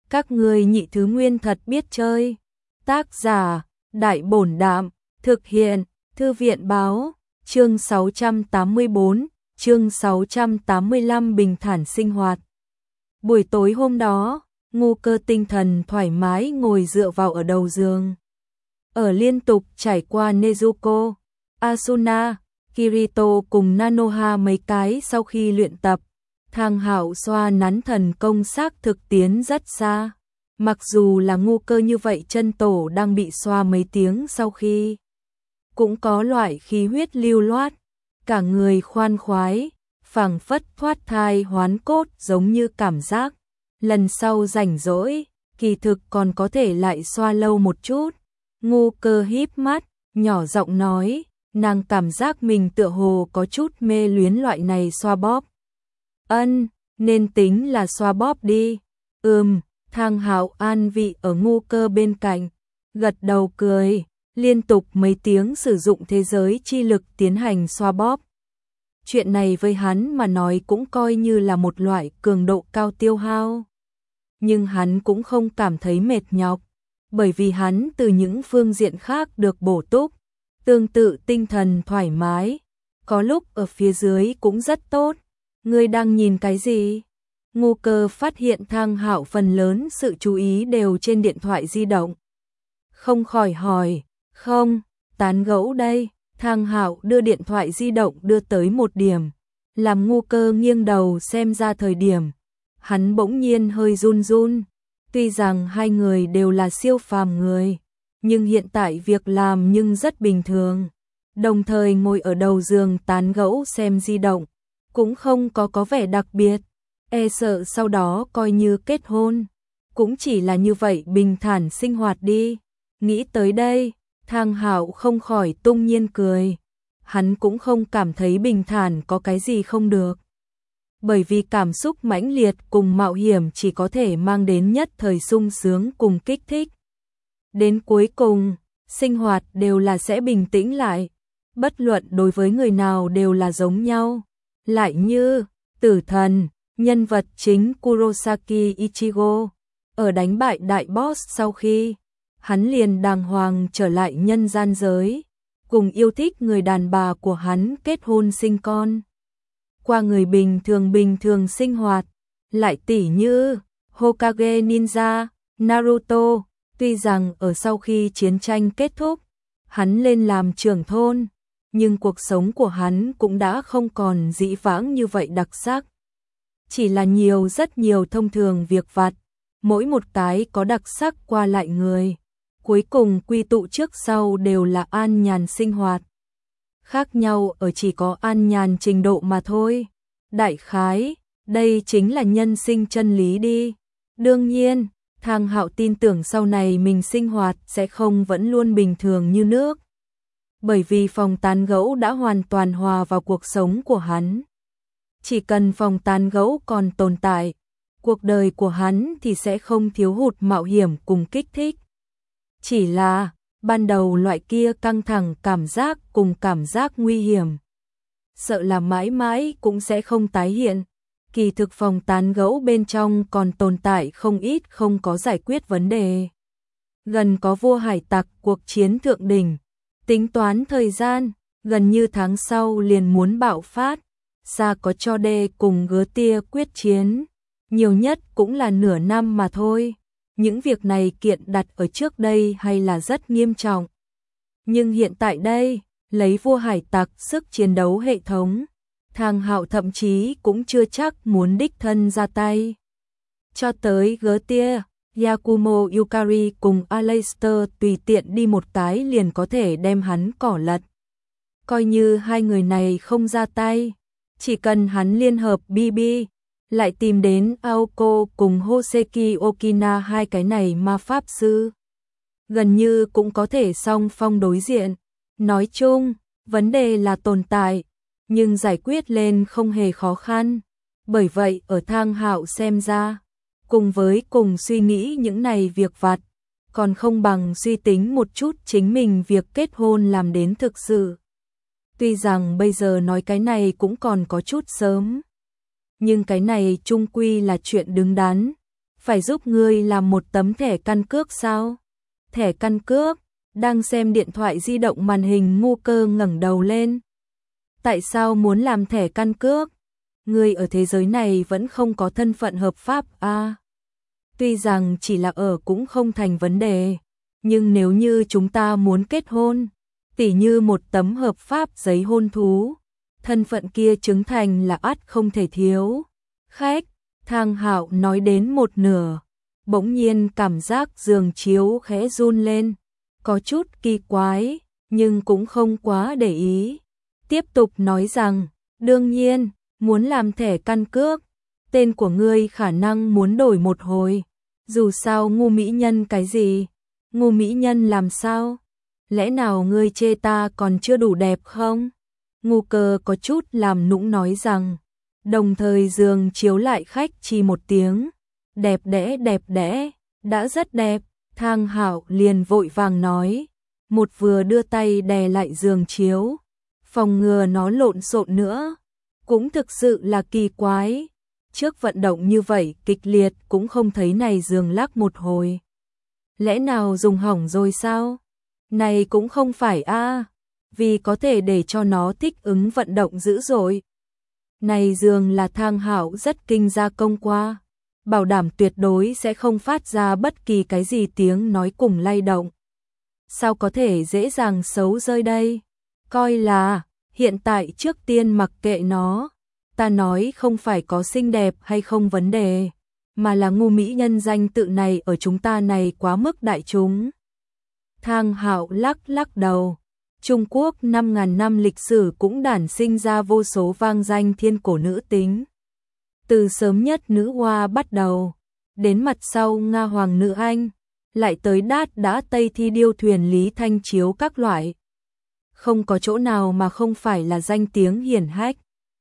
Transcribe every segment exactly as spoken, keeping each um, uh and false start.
Các ngươi nhị thứ nguyên thật biết chơi. Tác giả, Đại Bổn Đạm, thực hiện, Thư viện Báo, chương sáu trăm tám mươi bốn, chương sáu trăm tám mươi lăm bình thản sinh hoạt. Buổi tối hôm đó, Ngô Cơ tinh thần thoải mái ngồi dựa vào ở đầu giường. Ở liên tục trải qua Nezuko, Asuna, Kirito cùng Nanoha mấy cái sau khi luyện tập, Thang Hạo xoa nắn thần công xác thực tiến rất xa. Mặc dù là Ngô Cơ như vậy chân tổ đang bị xoa mấy tiếng sau khi, cũng có loại khí huyết lưu loát, cả người khoan khoái, phảng phất thoát thai hoán cốt giống như cảm giác. Lần sau rảnh rỗi, kỳ thực còn có thể lại xoa lâu một chút. Ngô Cơ híp mắt, nhỏ giọng nói, nàng cảm giác mình tựa hồ có chút mê luyến loại này xoa bóp. Ân, nên tính là xoa bóp đi. Ừm, Thang Hạo an vị ở Ngô Cơ bên cạnh, gật đầu cười, liên tục mấy tiếng sử dụng thế giới chi lực tiến hành xoa bóp. Chuyện này với hắn mà nói cũng coi như là một loại cường độ cao tiêu hao. Nhưng hắn cũng không cảm thấy mệt nhọc, bởi vì hắn từ những phương diện khác được bổ túc, tương tự tinh thần thoải mái, có lúc ở phía dưới cũng rất tốt. Ngươi đang nhìn cái gì? Ngô Cơ phát hiện Thang Hạo phần lớn sự chú ý đều trên điện thoại di động. Không khỏi hỏi, không, tán gẫu đây. Thang Hạo đưa điện thoại di động đưa tới một điểm, làm Ngô Cơ nghiêng đầu xem ra thời điểm. Hắn bỗng nhiên hơi run run, tuy rằng hai người đều là siêu phàm người, nhưng hiện tại việc làm nhưng rất bình thường. Đồng thời ngồi ở đầu giường tán gẫu xem di động, cũng không có có vẻ đặc biệt, e sợ sau đó coi như kết hôn, cũng chỉ là như vậy bình thản sinh hoạt đi. Nghĩ tới đây, Thang Hạo không khỏi tung nhiên cười. Hắn cũng không cảm thấy bình thản có cái gì không được. Bởi vì cảm xúc mãnh liệt cùng mạo hiểm chỉ có thể mang đến nhất thời sung sướng cùng kích thích. Đến cuối cùng, sinh hoạt đều là sẽ bình tĩnh lại. Bất luận đối với người nào đều là giống nhau. Lại như, Tử Thần, nhân vật chính Kurosaki Ichigo, ở đánh bại đại boss sau khi, hắn liền đàng hoàng trở lại nhân gian giới, cùng yêu thích người đàn bà của hắn kết hôn sinh con. Qua người bình thường bình thường sinh hoạt, lại tỉ như Hokage Ninja, Naruto, tuy rằng ở sau khi chiến tranh kết thúc, hắn lên làm trưởng thôn, nhưng cuộc sống của hắn cũng đã không còn dĩ vãng như vậy đặc sắc. Chỉ là nhiều rất nhiều thông thường việc vặt, mỗi một cái có đặc sắc qua lại người. Cuối cùng quy tụ trước sau đều là an nhàn sinh hoạt. Khác nhau ở chỉ có an nhàn trình độ mà thôi. Đại khái, đây chính là nhân sinh chân lý đi. Đương nhiên, Thang Hạo tin tưởng sau này mình sinh hoạt sẽ không vẫn luôn bình thường như nước. Bởi vì phòng tán gẫu đã hoàn toàn hòa vào cuộc sống của hắn. Chỉ cần phòng tán gẫu còn tồn tại, cuộc đời của hắn thì sẽ không thiếu hụt mạo hiểm cùng kích thích. Chỉ là, ban đầu loại kia căng thẳng cảm giác cùng cảm giác nguy hiểm, sợ là mãi mãi cũng sẽ không tái hiện. Kỳ thực phòng tán gẫu bên trong còn tồn tại không ít không có giải quyết vấn đề. Gần có vua hải tặc cuộc chiến thượng đỉnh, tính toán thời gian, gần như tháng sau liền muốn bạo phát. Xa có cho đê cùng gớ tia quyết chiến, nhiều nhất cũng là nửa năm mà thôi. Những việc này kiện đặt ở trước đây hay là rất nghiêm trọng. Nhưng hiện tại đây, lấy vua hải tặc sức chiến đấu hệ thống, Thang Hạo thậm chí cũng chưa chắc muốn đích thân ra tay. Cho tới gớ tia, Yakumo Yukari cùng Aleister tùy tiện đi một cái liền có thể đem hắn cỏ lật. Coi như hai người này không ra tay, chỉ cần hắn liên hợp bê bê, lại tìm đến Aoko cùng Hoseki Okina hai cái này ma pháp sư, gần như cũng có thể song phong đối diện. Nói chung, vấn đề là tồn tại, nhưng giải quyết lên không hề khó khăn. Bởi vậy ở Thang Hạo xem ra, cùng với cùng suy nghĩ những này việc vặt, còn không bằng suy tính một chút chính mình việc kết hôn làm đến thực sự. Tuy rằng bây giờ nói cái này cũng còn có chút sớm, nhưng cái này chung quy là chuyện đứng đắn. phải giúp ngươi làm một tấm thẻ căn cước sao? Thẻ căn cước? Đang xem điện thoại di động màn hình Ngu Cơ ngẩng đầu lên. Tại sao muốn làm thẻ căn cước? Ngươi ở thế giới này vẫn không có thân phận hợp pháp à? Tuy rằng chỉ là ở cũng không thành vấn đề, nhưng nếu như chúng ta muốn kết hôn, tỉ như một tấm hợp pháp giấy hôn thú, thân phận kia chứng thành là ắt không thể thiếu. Khách, Thang Hạo nói đến một nửa, bỗng nhiên cảm giác giường chiếu khẽ run lên, có chút kỳ quái, nhưng cũng không quá để ý. Tiếp tục nói rằng, đương nhiên, muốn làm thẻ căn cước, tên của ngươi khả năng muốn đổi một hồi. Dù sao Ngu mỹ nhân cái gì? Ngu mỹ nhân làm sao? Lẽ nào ngươi chê ta còn chưa đủ đẹp không? Ngu Cơ có chút làm nũng nói rằng, đồng thời giường chiếu lại khách chi một tiếng. Đẹp đẽ đẹp đẽ, đã rất đẹp. Thang Hạo liền vội vàng nói, một vừa đưa tay đè lại giường chiếu, phòng ngừa nó lộn xộn nữa. Cũng thực sự là kỳ quái, trước vận động như vậy kịch liệt cũng không thấy này giường lắc một hồi. Lẽ nào dùng hỏng rồi sao? Này cũng không phải a, vì có thể để cho nó thích ứng vận động dữ dội. Này giường là Thang Hạo rất kinh gia công qua, bảo đảm tuyệt đối sẽ không phát ra bất kỳ cái gì tiếng nói cùng lay động. Sao có thể dễ dàng xấu rơi đây? Coi là, hiện tại trước tiên mặc kệ nó, ta nói không phải có xinh đẹp hay không vấn đề, mà là Ngu mỹ nhân danh tự này ở chúng ta này quá mức đại chúng. Thang Hạo lắc lắc đầu, Trung Quốc năm ngàn năm lịch sử cũng đản sinh ra vô số vang danh thiên cổ nữ tính. Từ sớm nhất nữ hoa bắt đầu, đến mặt sau Nga hoàng nữ Anh, lại tới đát đã Tây thi điêu thuyền Lý Thanh Chiếu các loại. Không có chỗ nào mà không phải là danh tiếng hiển hách.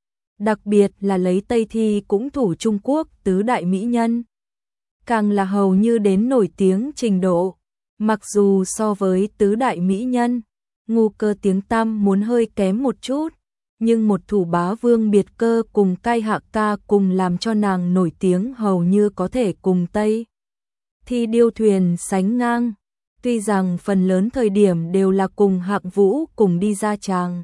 Đặc biệt là lấy Tây thi cũng thủ Trung Quốc tứ đại mỹ nhân. Càng là hầu như đến nổi tiếng trình độ. Mặc dù so với tứ đại mỹ nhân, Ngu Cơ tiếng tăm muốn hơi kém một chút, nhưng một thủ bá vương biệt cơ cùng cai hạ ca cùng làm cho nàng nổi tiếng hầu như có thể cùng Tây thi điêu thuyền sánh ngang. Tuy rằng phần lớn thời điểm đều là cùng Hạng Vũ cùng đi ra tràng.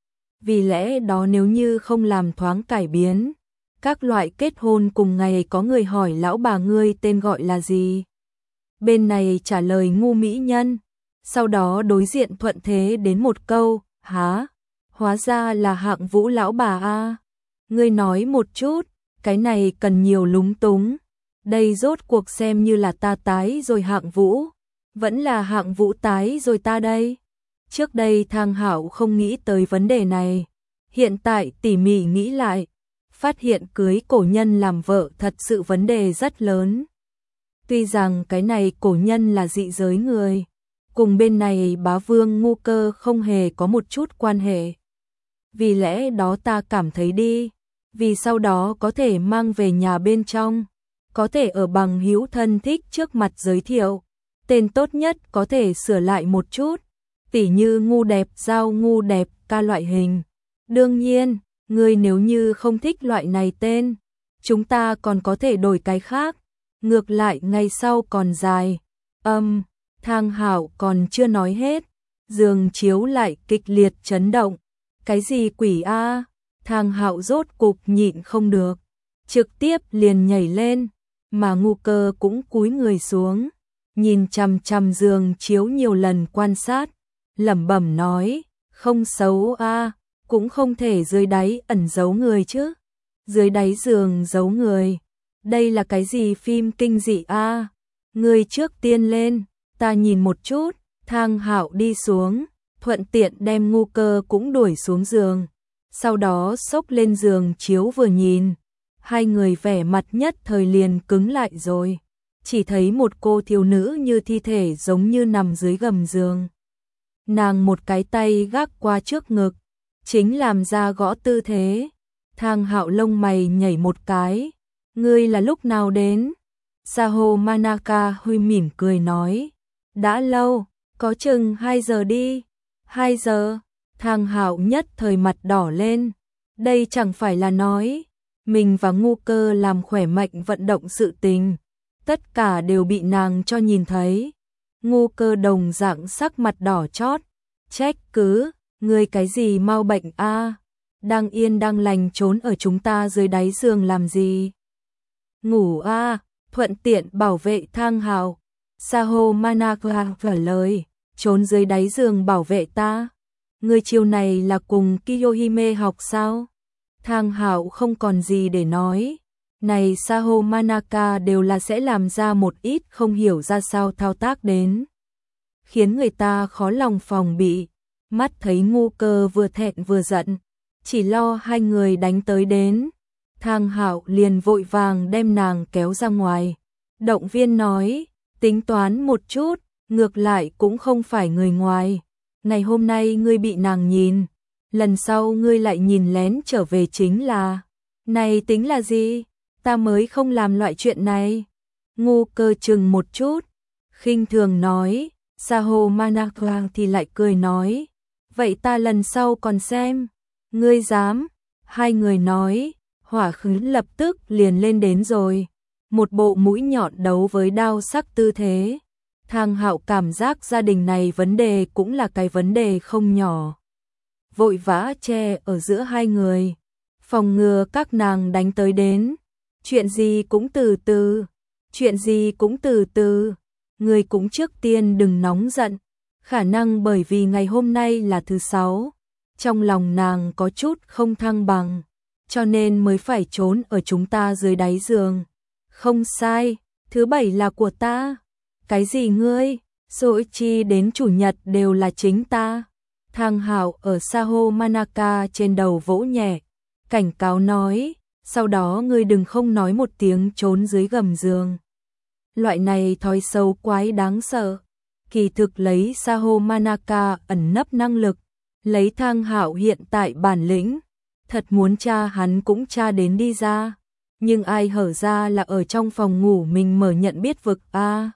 Vì lẽ đó nếu như không làm thoáng cải biến, các loại kết hôn cùng ngày có người hỏi lão bà ngươi tên gọi là gì? Bên này trả lời Ngu mỹ nhân, sau đó đối diện thuận thế đến một câu, há, hóa ra là Hạng Vũ lão bà a. Ngươi nói một chút, cái này cần nhiều lúng túng. Đây rốt cuộc xem như là ta tái rồi Hạng Vũ, vẫn là Hạng Vũ tái rồi ta đây. Trước đây Thang Hạo không nghĩ tới vấn đề này, hiện tại tỉ mỉ nghĩ lại, phát hiện cưới cổ nhân làm vợ thật sự vấn đề rất lớn. Tuy rằng cái này cổ nhân là dị giới người, cùng bên này bá vương Ngu Cơ không hề có một chút quan hệ. Vì lẽ đó ta cảm thấy đi, vì sau đó có thể mang về nhà bên trong, có thể ở bằng hữu thân thích trước mặt giới thiệu, tên tốt nhất có thể sửa lại một chút, tỉ như Ngu đẹp giao Ngu đẹp ca loại hình. Đương nhiên, ngươi nếu như không thích loại này tên, chúng ta còn có thể đổi cái khác, ngược lại ngày sau còn dài. Âm, um, Thang Hạo còn chưa nói hết, giường chiếu lại kịch liệt chấn động. Cái gì quỷ a? Thang Hạo rốt cục nhịn không được, trực tiếp liền nhảy lên, mà Ngu Cơ cũng cúi người xuống, nhìn chằm chằm giường chiếu nhiều lần quan sát, lẩm bẩm nói, không xấu a, cũng không thể dưới đáy ẩn giấu người chứ. Dưới đáy giường giấu người, đây là cái gì phim kinh dị a? Người trước tiên lên, ta nhìn một chút. Thang Hạo đi xuống, thuận tiện đem Ngu Cơ cũng đuổi xuống giường, sau đó xốc lên giường chiếu vừa nhìn, hai người vẻ mặt nhất thời liền cứng lại rồi, chỉ thấy một cô thiếu nữ như thi thể giống như nằm dưới gầm giường. Nàng một cái tay gác qua trước ngực, chính làm ra gõ tư thế. Thang Hạo lông mày nhảy một cái, ngươi là lúc nào đến? Saho Manaka huy mỉm cười nói, đã lâu, có chừng hai giờ đi. Hai giờ? Thang Hạo nhất thời mặt đỏ lên, đây chẳng phải là nói mình và Ngu Cơ làm khỏe mạnh vận động sự tình, tất cả đều bị nàng cho nhìn thấy. Ngô Cơ đồng dạng sắc mặt đỏ chót, trách cứ, ngươi cái gì mau bệnh a, đang yên đang lành trốn ở chúng ta dưới đáy giường làm gì? Ngủ a, thuận tiện bảo vệ Thang Hạo. Saho Manaka trả lời, trốn dưới đáy giường bảo vệ ta. Ngươi chiêu này là cùng Kiyohime học sao? Thang Hạo không còn gì để nói. Này Saho Manaka đều là sẽ làm ra một ít không hiểu ra sao thao tác đến, khiến người ta khó lòng phòng bị. Mắt thấy Ngô Cơ vừa thẹn vừa giận, chỉ lo hai người đánh tới đến, Thang Hạo liền vội vàng đem nàng kéo ra ngoài, động viên nói, tính toán một chút, ngược lại cũng không phải người ngoài. Ngày hôm nay ngươi bị nàng nhìn, lần sau ngươi lại nhìn lén trở về chính là. Này tính là gì? Ta mới không làm loại chuyện này. Ngô Cơ chừng một chút, khinh thường nói, Saho Manaka thì lại cười nói, vậy ta lần sau còn xem. Ngươi dám? Hai người nói, hỏa khí lập tức liền lên đến rồi. Một bộ mũi nhọn đấu với đao sắc tư thế. Thang Hạo cảm giác gia đình này vấn đề cũng là cái vấn đề không nhỏ. Vội vã che ở giữa hai người, phòng ngừa các nàng đánh tới đến. Chuyện gì cũng từ từ, chuyện gì cũng từ từ, người cũng trước tiên đừng nóng giận. Khả năng bởi vì ngày hôm nay là thứ sáu, trong lòng nàng có chút không thăng bằng, cho nên mới phải trốn ở chúng ta dưới đáy giường. Không sai, thứ bảy là của ta. Cái gì ngươi? Soichi đến chủ nhật đều là chính ta. Thang Hạo ở Saho Manaka trên đầu vỗ nhẹ, cảnh cáo nói, sau đó ngươi đừng không nói một tiếng trốn dưới gầm giường. Loại này thói xấu quái đáng sợ. Kỳ thực lấy Saho Manaka ẩn nấp năng lực, lấy Thang Hạo hiện tại bản lĩnh, thật muốn tra hắn cũng tra đến đi ra. Nhưng ai hở ra là ở trong phòng ngủ mình mở nhận biết vực a. À,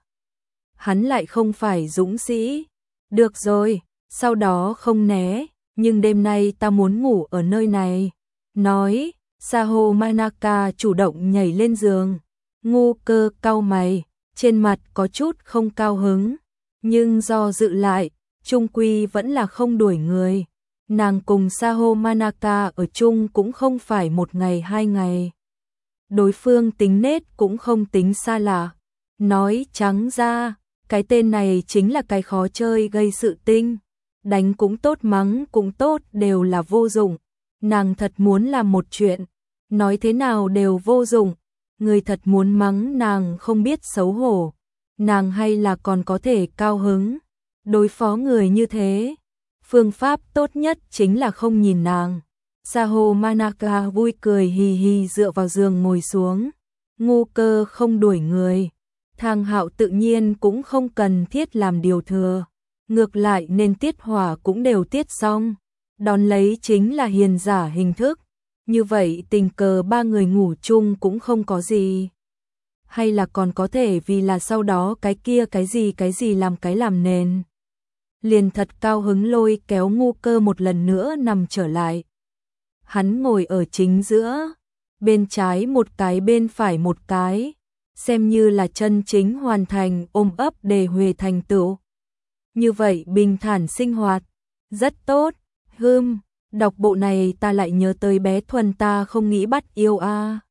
hắn lại không phải dũng sĩ. Được rồi, sau đó không né, nhưng đêm nay ta muốn ngủ ở nơi này. Nói, Saho Manaka chủ động nhảy lên giường. Ngô Cơ cau mày, trên mặt có chút không cao hứng, nhưng do dự lại, chung quy vẫn là không đuổi người. Nàng cùng Saho Manaka ở chung cũng không phải một ngày hai ngày. Đối phương tính nết cũng không tính xa lạ. Nói trắng ra, cái tên này chính là cái khó chơi gây sự tinh. Đánh cũng tốt mắng cũng tốt đều là vô dụng. Nàng thật muốn làm một chuyện, nói thế nào đều vô dụng. Người thật muốn mắng nàng không biết xấu hổ, nàng hay là còn có thể cao hứng. Đối phó người như thế, phương pháp tốt nhất chính là không nhìn nàng. Saho Manaka vui cười hì hì dựa vào giường ngồi xuống. Ngô Cơ không đuổi người, Thang Hạo tự nhiên cũng không cần thiết làm điều thừa, ngược lại nên tiết hỏa cũng đều tiết xong, đón lấy chính là hiền giả hình thức. Như vậy tình cờ ba người ngủ chung cũng không có gì. Hay là còn có thể vì là sau đó cái kia cái gì cái gì làm cái làm nền. Liền thật cao hứng lôi kéo Ngô Cơ một lần nữa nằm trở lại. Hắn ngồi ở chính giữa, bên trái một cái bên phải một cái, xem như là chân chính hoàn thành ôm ấp đề huề thành tựu. Như vậy bình thản sinh hoạt, rất tốt. Hừm, đọc bộ này ta lại nhớ tới bé Thuần ta không nghĩ bắt yêu a.